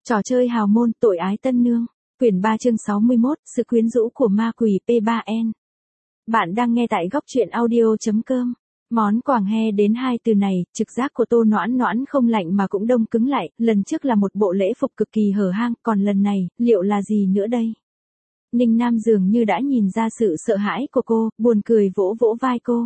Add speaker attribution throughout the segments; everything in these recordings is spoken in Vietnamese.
Speaker 1: Trò chơi hào môn tội ái tân nương. Quyển 3 chương 61, sự quyến rũ của ma quỷ P3N. Bạn đang nghe tại góc truyện audio.com. Món quàng he đến hai từ này, trực giác của Tô Noãn Noãn không lạnh mà cũng đông cứng lại, lần trước là một bộ lễ phục cực kỳ hở hang, còn lần này, liệu là gì nữa đây? Ninh Nam dường như đã nhìn ra sự sợ hãi của cô, buồn cười vỗ vỗ vai cô.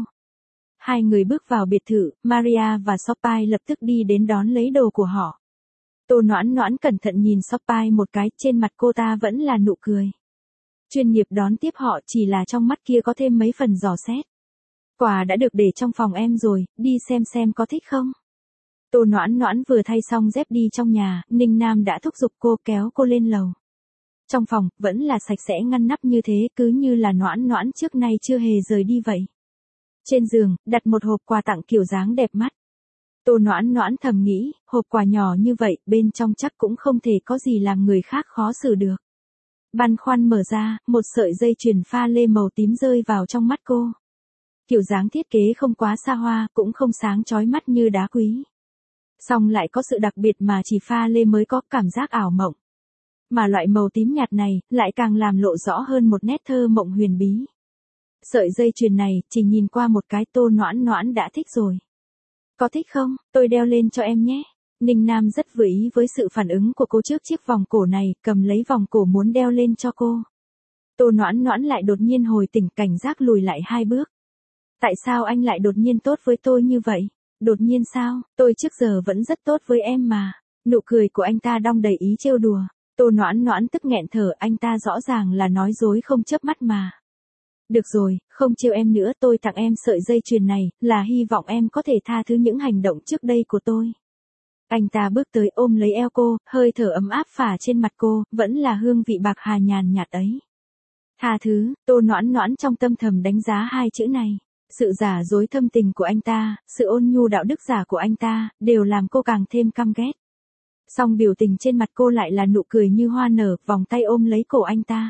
Speaker 1: Hai người bước vào biệt thự, Maria và Sopai lập tức đi đến đón lấy đồ của họ. Tô Noãn Noãn cẩn thận nhìn Sopai một cái, trên mặt cô ta vẫn là nụ cười. Chuyên nghiệp đón tiếp họ, chỉ là trong mắt kia có thêm mấy phần dò xét. Quà đã được để trong phòng em rồi, đi xem có thích không? Tô Noãn Noãn vừa thay xong dép đi trong nhà, Ninh Nam đã thúc giục cô, kéo cô lên lầu. Trong phòng, vẫn là sạch sẽ ngăn nắp như thế, cứ như là Noãn Noãn trước nay chưa hề rời đi vậy. Trên giường, đặt một hộp quà tặng kiểu dáng đẹp mắt. Tô Noãn Noãn thầm nghĩ, hộp quà nhỏ như vậy, bên trong chắc cũng không thể có gì làm người khác khó xử được. Băn khoăn mở ra, một sợi dây chuyền pha lê màu tím rơi vào trong mắt cô. Kiểu dáng thiết kế không quá xa hoa, cũng không sáng chói mắt như đá quý. Song lại có sự đặc biệt mà chỉ pha lê mới có, cảm giác ảo mộng. Mà loại màu tím nhạt này, lại càng làm lộ rõ hơn một nét thơ mộng huyền bí. Sợi dây chuyền này, chỉ nhìn qua một cái Tô Noãn Noãn đã thích rồi. Có thích không, tôi đeo lên cho em nhé. Ninh Nam rất vừa ý với sự phản ứng của cô trước chiếc vòng cổ này, cầm lấy vòng cổ muốn đeo lên cho cô. Tô Noãn Noãn lại đột nhiên hồi tỉnh, cảnh giác lùi lại hai bước. Tại sao anh lại đột nhiên tốt với tôi như vậy? Đột nhiên sao, tôi trước giờ vẫn rất tốt với em mà. Nụ cười của anh ta đong đầy ý trêu đùa. Tô Noãn Noãn tức nghẹn thở, anh ta rõ ràng là nói dối không chớp mắt mà. Được rồi, không trêu em nữa, tôi tặng em sợi dây chuyền này, là hy vọng em có thể tha thứ những hành động trước đây của tôi. Anh ta bước tới ôm lấy eo cô, hơi thở ấm áp phả trên mặt cô, vẫn là hương vị bạc hà nhàn nhạt ấy. Tha thứ, Tô Noãn Noãn trong tâm thầm đánh giá hai chữ này. Sự giả dối thâm tình của anh ta, sự ôn nhu đạo đức giả của anh ta, đều làm cô càng thêm căm ghét. Song biểu tình trên mặt cô lại là nụ cười như hoa nở, vòng tay ôm lấy cổ anh ta.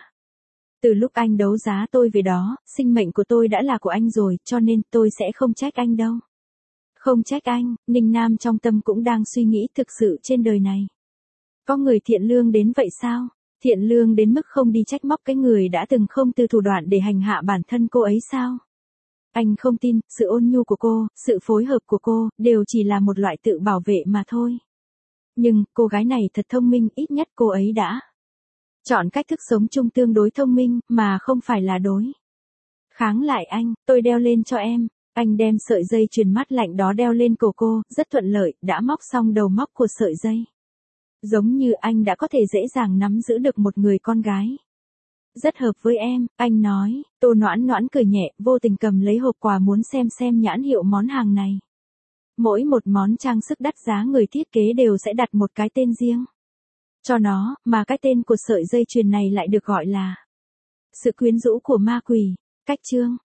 Speaker 1: Từ lúc anh đấu giá tôi về đó, sinh mệnh của tôi đã là của anh rồi, cho nên tôi sẽ không trách anh đâu. Không trách anh, Ninh Nam trong tâm cũng đang suy nghĩ, thực sự trên đời này. Có người thiện lương đến vậy sao? Thiện lương đến mức không đi trách móc cái người đã từng không từ thủ đoạn để hành hạ bản thân cô ấy sao? Anh không tin, sự ôn nhu của cô, sự phối hợp của cô, đều chỉ là một loại tự bảo vệ mà thôi. Nhưng, cô gái này thật thông minh, ít nhất cô ấy đã chọn cách thức sống chung tương đối thông minh, mà không phải là đối kháng lại anh, tôi đeo lên cho em. Anh đem sợi dây chuyền mát lạnh đó đeo lên cổ cô, rất thuận lợi, đã móc xong đầu móc của sợi dây. Giống như anh đã có thể dễ dàng nắm giữ được một người con gái. Rất hợp với em, anh nói. Tô Noãn Noãn cười nhẹ, vô tình cầm lấy hộp quà muốn xem nhãn hiệu món hàng này. Mỗi một món trang sức đắt giá người thiết kế đều sẽ đặt một cái tên riêng cho nó, mà cái tên của sợi dây chuyền này lại được gọi là sự quyến rũ của ma quỷ. Cách chương